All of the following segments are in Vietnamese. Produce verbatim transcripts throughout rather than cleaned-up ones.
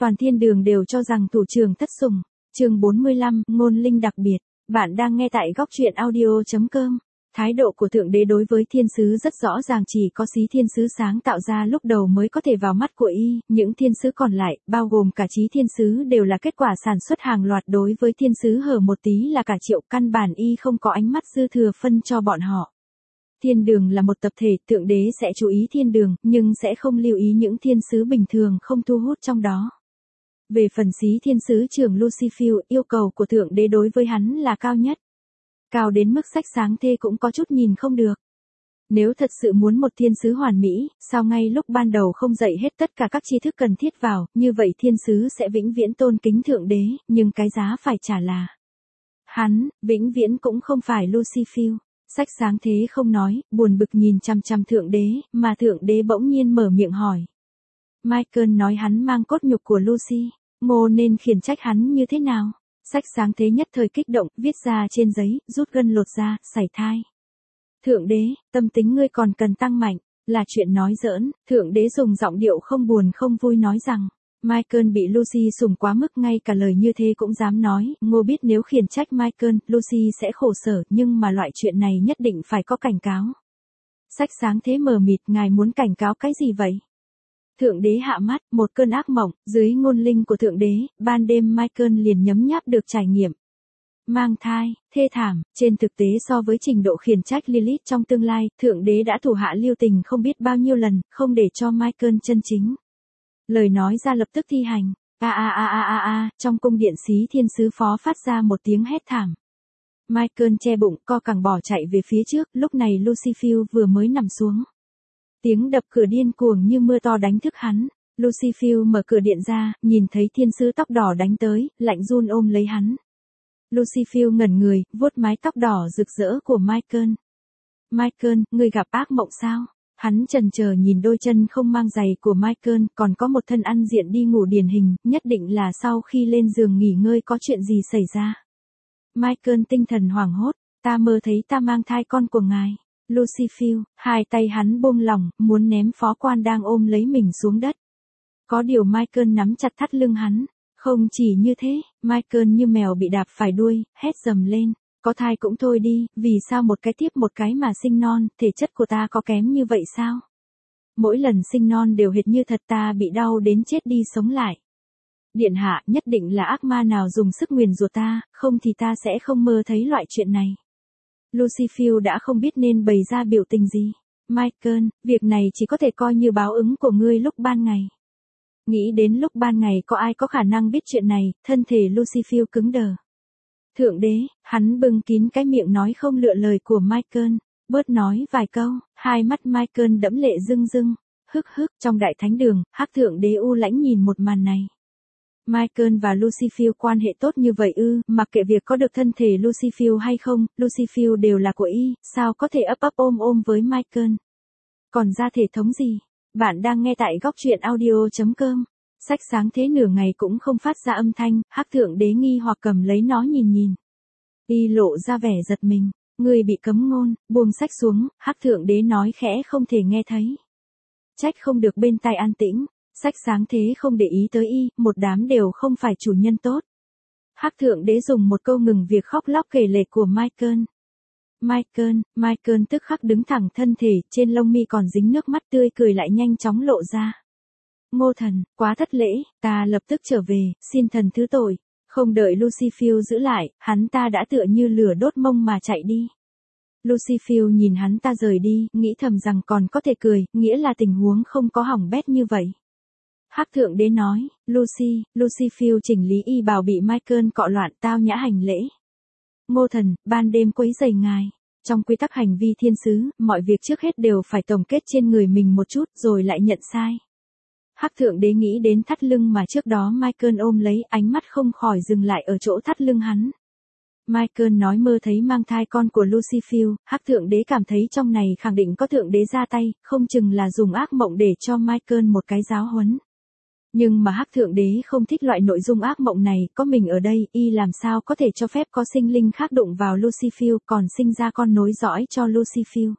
toàn thiên đường đều cho rằng thủ trưởng thất sủng. Chương bốn mươi lăm, ngôn linh đặc biệt. Bạn đang nghe tại góc truyện audio chấm com. Thái độ của Thượng Đế đối với thiên sứ rất rõ ràng, chỉ có xí thiên sứ sáng tạo ra lúc đầu mới có thể vào mắt của y, những thiên sứ còn lại, bao gồm cả trí thiên sứ đều là kết quả sản xuất hàng loạt. Đối với thiên sứ hở một tí là cả triệu, căn bản y không có ánh mắt dư thừa phân cho bọn họ. Thiên đường là một tập thể, Thượng Đế sẽ chú ý thiên đường, nhưng sẽ không lưu ý những thiên sứ bình thường không thu hút trong đó. Về phần xí thiên sứ trưởng Lucifer, yêu cầu của Thượng Đế đối với hắn là cao nhất. Cao đến mức sách sáng thế cũng có chút nhìn không được. Nếu thật sự muốn một thiên sứ hoàn mỹ, sao ngay lúc ban đầu không dạy hết tất cả các tri thức cần thiết vào, như vậy thiên sứ sẽ vĩnh viễn tôn kính Thượng Đế, nhưng cái giá phải trả là hắn, vĩnh viễn cũng không phải Lucifer. Sách sáng thế không nói, buồn bực nhìn chằm chằm Thượng Đế, mà Thượng Đế bỗng nhiên mở miệng hỏi. Michael nói hắn mang cốt nhục của Lucy, Ngô nên khiển trách hắn như thế nào? Sách sáng thế nhất thời kích động, viết ra trên giấy, rút gân lột ra, sảy thai. Thượng Đế, tâm tính ngươi còn cần tăng mạnh, là chuyện nói giỡn. Thượng Đế dùng giọng điệu không buồn không vui nói rằng, Michael bị Lucy sủng quá mức, ngay cả lời như thế cũng dám nói. Ngô biết nếu khiển trách Michael, Lucy sẽ khổ sở, nhưng mà loại chuyện này nhất định phải có cảnh cáo. Sách sáng thế mờ mịt, ngài muốn cảnh cáo cái gì vậy? Thượng Đế hạ mắt, một cơn ác mộng, dưới ngôn linh của Thượng Đế, ban đêm Michael liền nhấm nháp được trải nghiệm. Mang thai, thê thảm, trên thực tế so với trình độ khiển trách Lilith trong tương lai, Thượng Đế đã thủ hạ lưu tình không biết bao nhiêu lần, không để cho Michael chân chính. Lời nói ra lập tức thi hành, a a a a a a, trong cung điện xí thiên sứ phó phát ra một tiếng hét thảm. Michael che bụng, co cẳng bỏ chạy về phía trước, lúc này Lucifer vừa mới nằm xuống. Tiếng đập cửa điên cuồng như mưa to đánh thức hắn. Lucifer mở cửa điện ra, nhìn thấy thiên sứ tóc đỏ đánh tới, lạnh run ôm lấy hắn. Lucifer ngẩn người, vuốt mái tóc đỏ rực rỡ của Michael. Michael, ngươi gặp ác mộng sao? Hắn chần chờ nhìn đôi chân không mang giày của Michael, còn có một thân ăn diện đi ngủ điển hình, nhất định là sau khi lên giường nghỉ ngơi có chuyện gì xảy ra. Michael tinh thần hoảng hốt, ta mơ thấy ta mang thai con của ngài. Lucifer, hai tay hắn buông lỏng, muốn ném phó quan đang ôm lấy mình xuống đất. Có điều Michael nắm chặt thắt lưng hắn. Không chỉ như thế, Michael như mèo bị đạp phải đuôi, hét dầm lên. Có thai cũng thôi đi, vì sao một cái tiếp một cái mà sinh non, thể chất của ta có kém như vậy sao? Mỗi lần sinh non đều hệt như thật, ta bị đau đến chết đi sống lại. Điện hạ, nhất định là ác ma nào dùng sức nguyền rủa ta, không thì ta sẽ không mơ thấy loại chuyện này. Lucifer đã không biết nên bày ra biểu tình gì. Michael, việc này chỉ có thể coi như báo ứng của ngươi lúc ban ngày. Nghĩ đến lúc ban ngày có ai có khả năng biết chuyện này, thân thể Lucifer cứng đờ. Thượng Đế, hắn bưng kín cái miệng nói không lựa lời của Michael, bớt nói vài câu, hai mắt Michael đẫm lệ rưng rưng, hức hức, trong đại thánh đường, hắc Thượng Đế u lãnh nhìn một màn này. Michael và Lucifer quan hệ tốt như vậy ư, mặc kệ việc có được thân thể Lucifer hay không, Lucifer đều là của y, sao có thể ấp ấp ôm ôm với Michael. Còn ra thể thống gì? Bạn đang nghe tại góc truyện audio chấm com. Sách sáng thế nửa ngày cũng không phát ra âm thanh, hắc Thượng Đế nghi hoặc cầm lấy nó nhìn nhìn. Y lộ ra vẻ giật mình, người bị cấm ngôn, buông sách xuống, hắc Thượng Đế nói khẽ không thể nghe thấy. Trách không được bên tai an tĩnh. Sách sáng thế không để ý tới y, một đám đều không phải chủ nhân tốt. Hắc Thượng Đế dùng một câu ngừng việc khóc lóc kể lể của Michael. Michael, Michael tức khắc đứng thẳng thân thể, trên lông mi còn dính nước mắt, tươi cười lại nhanh chóng lộ ra. Ngô thần, quá thất lễ, ta lập tức trở về, xin thần thứ tội. Không đợi Lucifer giữ lại, hắn ta đã tựa như lửa đốt mông mà chạy đi. Lucifer nhìn hắn ta rời đi, nghĩ thầm rằng còn có thể cười, nghĩa là tình huống không có hỏng bét như vậy. Hắc Thượng Đế nói, Lucy, Lucifer chỉnh lý y bào bị Michael cọ loạn, tao nhã hành lễ. Ngô thần, ban đêm quấy rầy ngài. Trong quy tắc hành vi thiên sứ, mọi việc trước hết đều phải tổng kết trên người mình một chút rồi lại nhận sai. Hắc Thượng Đế nghĩ đến thắt lưng mà trước đó Michael ôm lấy, ánh mắt không khỏi dừng lại ở chỗ thắt lưng hắn. Michael nói mơ thấy mang thai con của Lucifer, Hắc Thượng Đế cảm thấy trong này khẳng định có Thượng Đế ra tay, không chừng là dùng ác mộng để cho Michael một cái giáo huấn. Nhưng mà Hắc Thượng Đế không thích loại nội dung ác mộng này, có mình ở đây, y làm sao có thể cho phép có sinh linh khác đụng vào Lucifer, còn sinh ra con nối dõi cho Lucifer.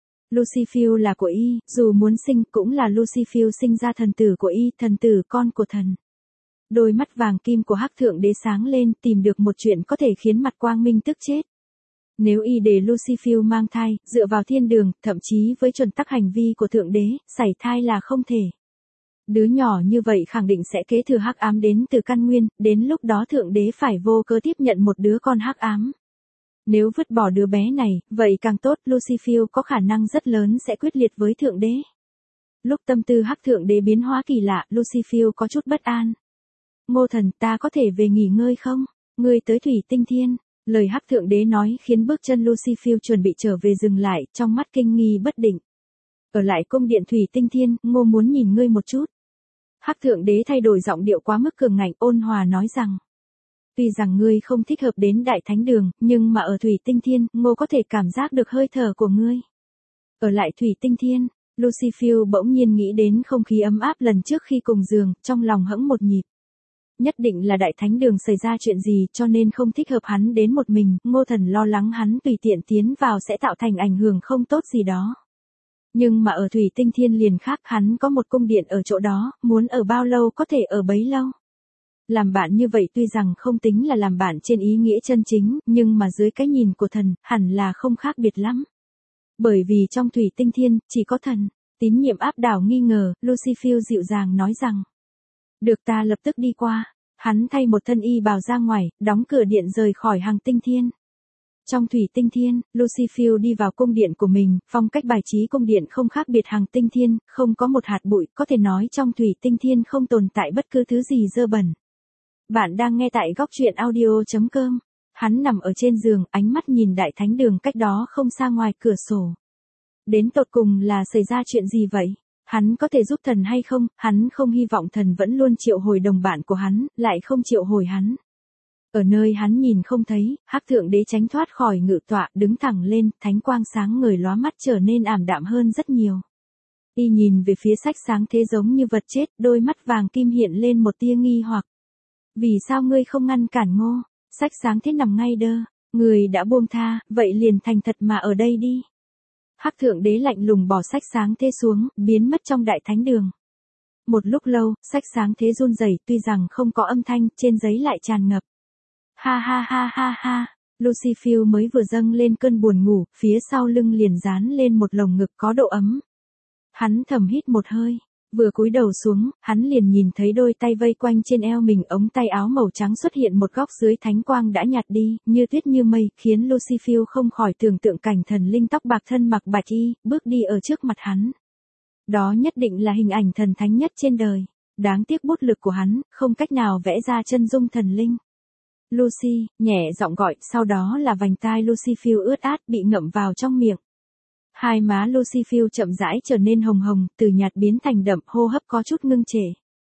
Lucifer là của y, dù muốn sinh cũng là Lucifer sinh ra thần tử của y, thần tử con của thần. Đôi mắt vàng kim của Hắc Thượng Đế sáng lên, tìm được một chuyện có thể khiến mặt Quang Minh tức chết. Nếu y để Lucifer mang thai, dựa vào thiên đường, thậm chí với chuẩn tắc hành vi của Thượng Đế, sảy thai là không thể. Đứa nhỏ như vậy khẳng định sẽ kế thừa hắc ám đến từ căn nguyên, đến lúc đó Thượng Đế phải vô cớ tiếp nhận một đứa con hắc ám. Nếu vứt bỏ đứa bé này, vậy càng tốt, Lucifer có khả năng rất lớn sẽ quyết liệt với Thượng Đế. Lúc tâm tư Hắc Thượng Đế biến hóa kỳ lạ, Lucifer có chút bất an. Ngô Thần, ta có thể về nghỉ ngơi không? Ngươi tới Thủy Tinh Thiên. Lời Hắc Thượng Đế nói khiến bước chân Lucifer chuẩn bị trở về dừng lại, trong mắt kinh nghi bất định. Ở lại cung điện Thủy Tinh Thiên, Ngô muốn nhìn ngươi một chút. Hắc Thượng Đế thay đổi giọng điệu quá mức cường ngạnh, ôn hòa nói rằng. Tuy rằng ngươi không thích hợp đến Đại Thánh Đường, nhưng mà ở Thủy Tinh Thiên, Ngô có thể cảm giác được hơi thở của ngươi. Ở lại Thủy Tinh Thiên, Lucifer bỗng nhiên nghĩ đến không khí ấm áp lần trước khi cùng giường, trong lòng hững một nhịp. Nhất định là Đại Thánh Đường xảy ra chuyện gì cho nên không thích hợp hắn đến một mình, Ngô Thần lo lắng hắn tùy tiện tiến vào sẽ tạo thành ảnh hưởng không tốt gì đó. Nhưng mà ở Thủy Tinh Thiên liền khác, hắn có một cung điện ở chỗ đó, muốn ở bao lâu có thể ở bấy lâu. Làm bạn như vậy tuy rằng không tính là làm bạn trên ý nghĩa chân chính, nhưng mà dưới cái nhìn của thần, hẳn là không khác biệt lắm. Bởi vì trong Thủy Tinh Thiên, chỉ có thần. Tín nhiệm áp đảo nghi ngờ, Lucifer dịu dàng nói rằng. Được, ta lập tức đi qua. Hắn thay một thân y bào ra ngoài, đóng cửa điện rời khỏi Hằng Tinh Thiên. Trong Thủy Tinh Thiên, Lucifer đi vào cung điện của mình, phong cách bài trí cung điện không khác biệt Hằng Tinh Thiên, không có một hạt bụi, có thể nói trong Thủy Tinh Thiên không tồn tại bất cứ thứ gì dơ bẩn. Bạn đang nghe tại góc truyện audio chấm com. Hắn nằm ở trên giường, ánh mắt nhìn Đại Thánh Đường cách đó không xa ngoài cửa sổ. Đến tột cùng là xảy ra chuyện gì vậy? Hắn có thể giúp thần hay không? Hắn không hy vọng thần vẫn luôn triệu hồi đồng bạn của hắn, lại không triệu hồi hắn. Ở nơi hắn nhìn không thấy, Hắc Thượng Đế tránh thoát khỏi ngự tọa, đứng thẳng lên, thánh quang sáng ngời lóa mắt trở nên ảm đạm hơn rất nhiều. Y nhìn về phía sách sáng thế giống như vật chết, đôi mắt vàng kim hiện lên một tia nghi hoặc. Vì sao ngươi không ngăn cản Ngô? Sách sáng thế nằm ngay đơ, người đã buông tha, vậy liền thành thật mà ở đây đi. Hắc Thượng Đế lạnh lùng bỏ sách sáng thế xuống, biến mất trong Đại Thánh Đường. Một lúc lâu, sách sáng thế run rẩy, tuy rằng không có âm thanh, trên giấy lại tràn ngập. Ha ha ha ha ha, Lucifer mới vừa dâng lên cơn buồn ngủ, phía sau lưng liền dán lên một lồng ngực có độ ấm. Hắn thầm hít một hơi. Vừa cúi đầu xuống, hắn liền nhìn thấy đôi tay vây quanh trên eo mình, ống tay áo màu trắng xuất hiện một góc dưới thánh quang đã nhạt đi, như tuyết như mây, khiến Lucifer không khỏi tưởng tượng cảnh thần linh tóc bạc thân mặc bạch y, bước đi ở trước mặt hắn. Đó nhất định là hình ảnh thần thánh nhất trên đời. Đáng tiếc bút lực của hắn, không cách nào vẽ ra chân dung thần linh. Lucy, nhẹ giọng gọi, sau đó là vành tai Lucifer ướt át bị ngậm vào trong miệng. Hai má Lucifer chậm rãi trở nên hồng hồng, từ nhạt biến thành đậm, hô hấp có chút ngưng trệ.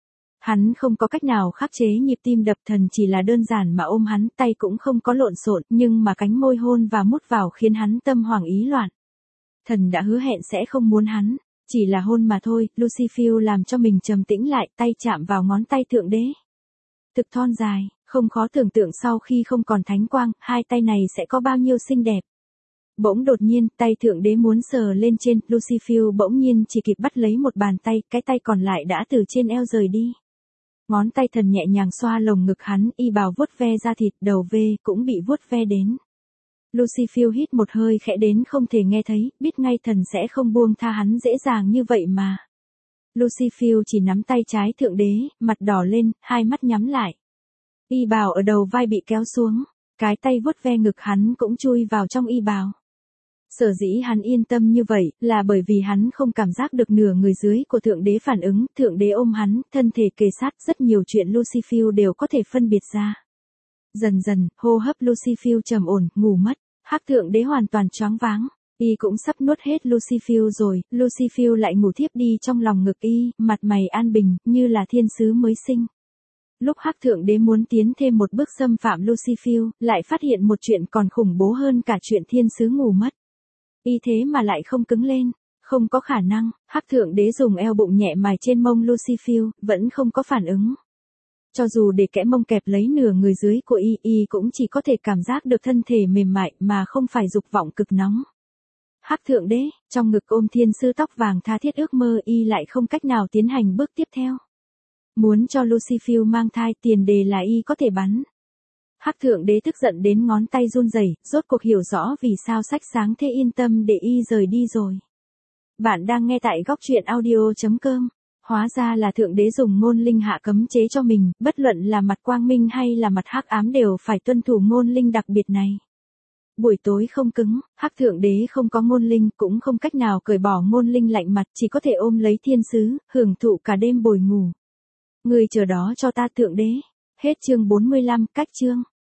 Hắn không có cách nào khắc chế nhịp tim đập, thần chỉ là đơn giản mà ôm hắn, tay cũng không có lộn xộn, nhưng mà cánh môi hôn và mút vào khiến hắn tâm hoảng ý loạn. Thần đã hứa hẹn sẽ không muốn hắn, chỉ là hôn mà thôi, Lucifer làm cho mình trầm tĩnh lại, tay chạm vào ngón tay Thượng Đế. Thực thon dài, không khó tưởng tượng sau khi không còn thánh quang, hai tay này sẽ có bao nhiêu xinh đẹp. Bỗng đột nhiên, tay Thượng Đế muốn sờ lên trên, Lucifer bỗng nhiên chỉ kịp bắt lấy một bàn tay, cái tay còn lại đã từ trên eo rời đi. Ngón tay thần nhẹ nhàng xoa lồng ngực hắn, y bào vuốt ve da thịt, đầu V cũng bị vuốt ve đến. Lucifer hít một hơi khẽ đến không thể nghe thấy, biết ngay thần sẽ không buông tha hắn dễ dàng như vậy mà. Lucifer chỉ nắm tay trái Thượng Đế, mặt đỏ lên, hai mắt nhắm lại. Y bào ở đầu vai bị kéo xuống, cái tay vuốt ve ngực hắn cũng chui vào trong y bào. Sở dĩ hắn yên tâm như vậy, là bởi vì hắn không cảm giác được nửa người dưới của Thượng Đế phản ứng, Thượng Đế ôm hắn, thân thể kề sát, rất nhiều chuyện Lucifer đều có thể phân biệt ra. Dần dần, hô hấp Lucifer trầm ổn, ngủ mất, Hắc Thượng Đế hoàn toàn choáng váng, y cũng sắp nuốt hết Lucifer rồi, Lucifer lại ngủ thiếp đi trong lòng ngực y, mặt mày an bình, như là thiên sứ mới sinh. Lúc Hắc Thượng Đế muốn tiến thêm một bước xâm phạm Lucifer, lại phát hiện một chuyện còn khủng bố hơn cả chuyện thiên sứ ngủ mất. Y thế mà lại không cứng lên, không có khả năng, Hắc Thượng Đế dùng eo bụng nhẹ mài trên mông Lucifer, vẫn không có phản ứng. Cho dù để kẽ mông kẹp lấy nửa người dưới của y, y cũng chỉ có thể cảm giác được thân thể mềm mại mà không phải dục vọng cực nóng. Hắc Thượng Đế, trong ngực ôm thiên sứ tóc vàng tha thiết ước mơ, y lại không cách nào tiến hành bước tiếp theo. Muốn cho Lucifer mang thai, tiền đề là y có thể bắn. Hắc thượng đế tức giận đến ngón tay run rẩy, rốt cuộc hiểu rõ vì sao sách sáng thế yên tâm để y rời đi rồi. Bạn đang nghe tại góc truyện audio chấm com. Hóa ra là thượng đế dùng ngôn linh hạ cấm chế cho mình, bất luận là mặt quang minh hay là mặt hắc ám đều phải tuân thủ ngôn linh đặc biệt này. Buổi tối không cứng, hắc thượng đế không có ngôn linh, cũng không cách nào cởi bỏ ngôn linh lạnh mặt, chỉ có thể ôm lấy thiên sứ, hưởng thụ cả đêm bồi ngủ. Người chờ đó cho ta thượng đế. Hết chương bốn mươi lăm, cách chương.